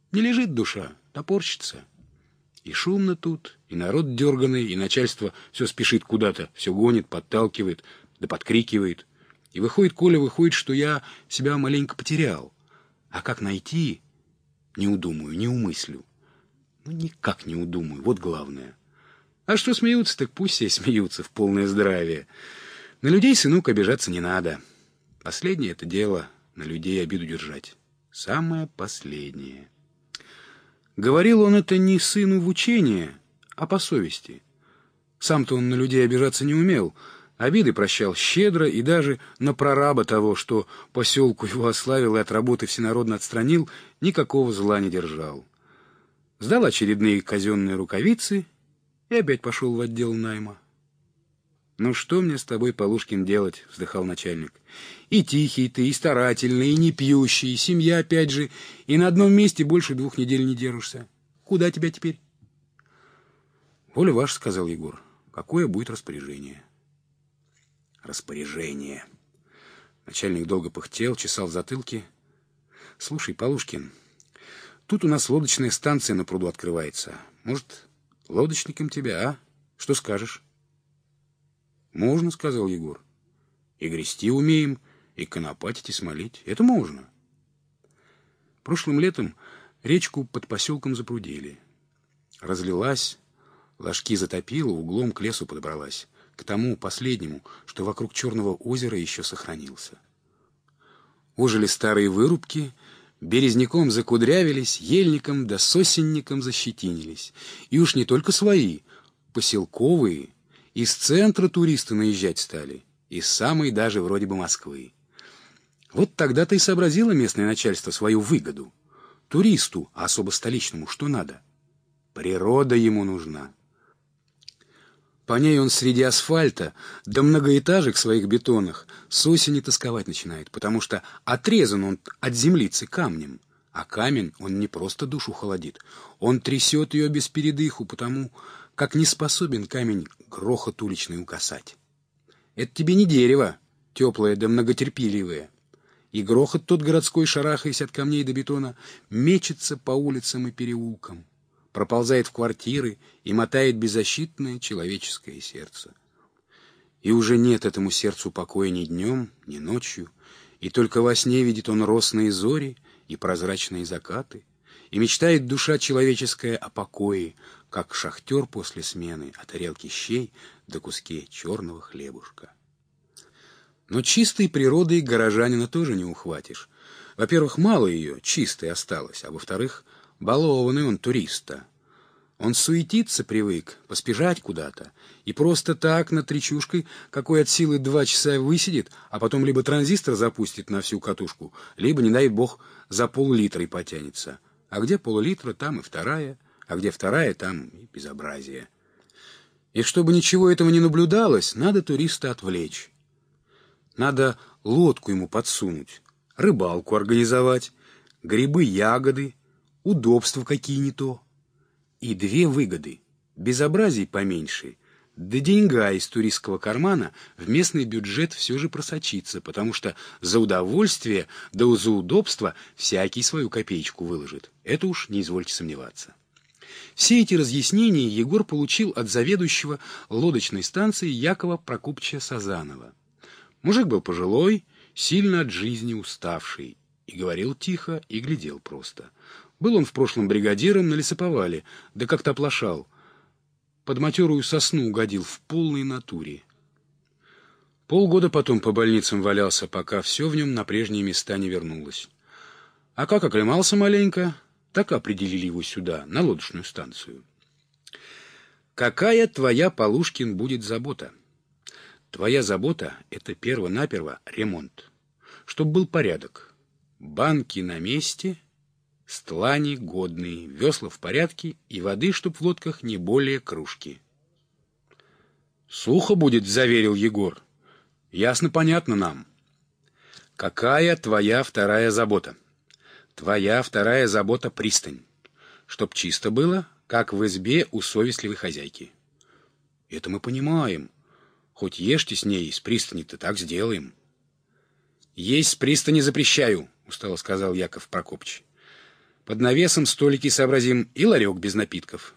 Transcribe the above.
Не лежит душа, топорщится. И шумно тут, и народ дерганый, и начальство все спешит куда-то, все гонит, подталкивает, да подкрикивает. И выходит, Коля, выходит, что я себя маленько потерял. А как найти? Не удумаю, не умыслю. Ну, никак не удумаю, вот главное. А что смеются, так пусть все смеются в полное здравие. На людей, сынок, обижаться не надо. Последнее это дело — на людей обиду держать. Самое последнее. Говорил он это не сыну в учение, а по совести. Сам-то он на людей обижаться не умел, обиды прощал щедро и даже на прораба того, что поселку его ославил и от работы всенародно отстранил, никакого зла не держал. Сдал очередные казенные рукавицы и опять пошел в отдел найма. «Ну что мне с тобой, Полушкин, делать?» — вздыхал начальник. «И тихий ты, и старательный, и не пьющий, и семья опять же, и на одном месте больше 2 недель не держишься. Куда тебя теперь?» «Воля ваша», — сказал Егор. «Какое будет распоряжение?» «Распоряжение». Начальник долго пыхтел, чесал в затылке. «Слушай, Полушкин, тут у нас лодочная станция на пруду открывается. Может, лодочником тебя, а? Что скажешь?» «Можно», — сказал Егор. «И грести умеем, и конопатить, и смолить. Это можно». Прошлым летом речку под поселком запрудили. Разлилась, ложки затопила, углом к лесу подобралась, к тому последнему, что вокруг Черного озера еще сохранился. Ожили старые вырубки, березняком закудрявились, ельником да сосенником защетинились. И уж не только свои, поселковые. Из центра туристы наезжать стали, из самой даже вроде бы Москвы. Вот тогда-то и сообразило местное начальство свою выгоду. Туристу, а особо столичному, что надо? Природа ему нужна. По ней он среди асфальта до многоэтажек своих бетонных с осени тосковать начинает, потому что отрезан он от землицы камнем. А камень, он не просто душу холодит, он трясет ее без передыху, потому как не способен камень грохот уличный укасать. Это тебе не дерево, теплое да многотерпеливое. И грохот тот городской, шарахаясь от камней до бетона, мечется по улицам и переулкам, проползает в квартиры и мотает беззащитное человеческое сердце. И уже нет этому сердцу покоя ни днем, ни ночью, и только во сне видит он росные зори и прозрачные закаты, и мечтает душа человеческая о покое, как шахтер после смены о тарелке щей да куске черного хлебушка. Но чистой природой горожанина тоже не ухватишь. Во-первых, мало ее, чистой осталось, а во-вторых, балованный он туриста. Он суетиться привык, поспешать куда-то, и просто так над речушкой, какой от силы 2 часа высидит, а потом либо транзистор запустит на всю катушку, либо, не дай бог, за пол-литра и потянется. А где пол-литра, там и вторая, а где вторая, там и безобразие. И чтобы ничего этого не наблюдалось, надо туриста отвлечь. Надо лодку ему подсунуть, рыбалку организовать, грибы, ягоды, удобства какие не то. И 2 выгоды. Безобразий поменьше, да деньга из туристского кармана в местный бюджет все же просочится, потому что за удовольствие да за удобство всякий свою копеечку выложит. Это уж не извольте сомневаться. Все эти разъяснения Егор получил от заведующего лодочной станции Якова Прокопча Сазанова. Мужик был пожилой, сильно от жизни уставший, и говорил тихо, и глядел просто. Был он в прошлом бригадиром на лесоповале, да как-то оплошал. Под матерую сосну угодил в полной натуре. Полгода потом по больницам валялся, пока все в нем на прежние места не вернулось. А как оклемался маленько, так определили его сюда, на лодочную станцию. Какая твоя, Полушкин, будет забота? Твоя забота — это перво-наперво ремонт. Чтоб был порядок. Банки на месте, стлани годные, весла в порядке и воды, чтоб в лодках не более кружки. Сухо будет, заверил Егор. Ясно, понятно нам. Какая твоя вторая забота? Твоя вторая забота — пристань. Чтоб чисто было, как в избе у совестливой хозяйки. Это мы понимаем. Хоть ешьте с ней, с пристани-то так сделаем. Есть с пристани запрещаю, устало сказал Яков Прокопыч. Под навесом столики сообразим и ларек без напитков.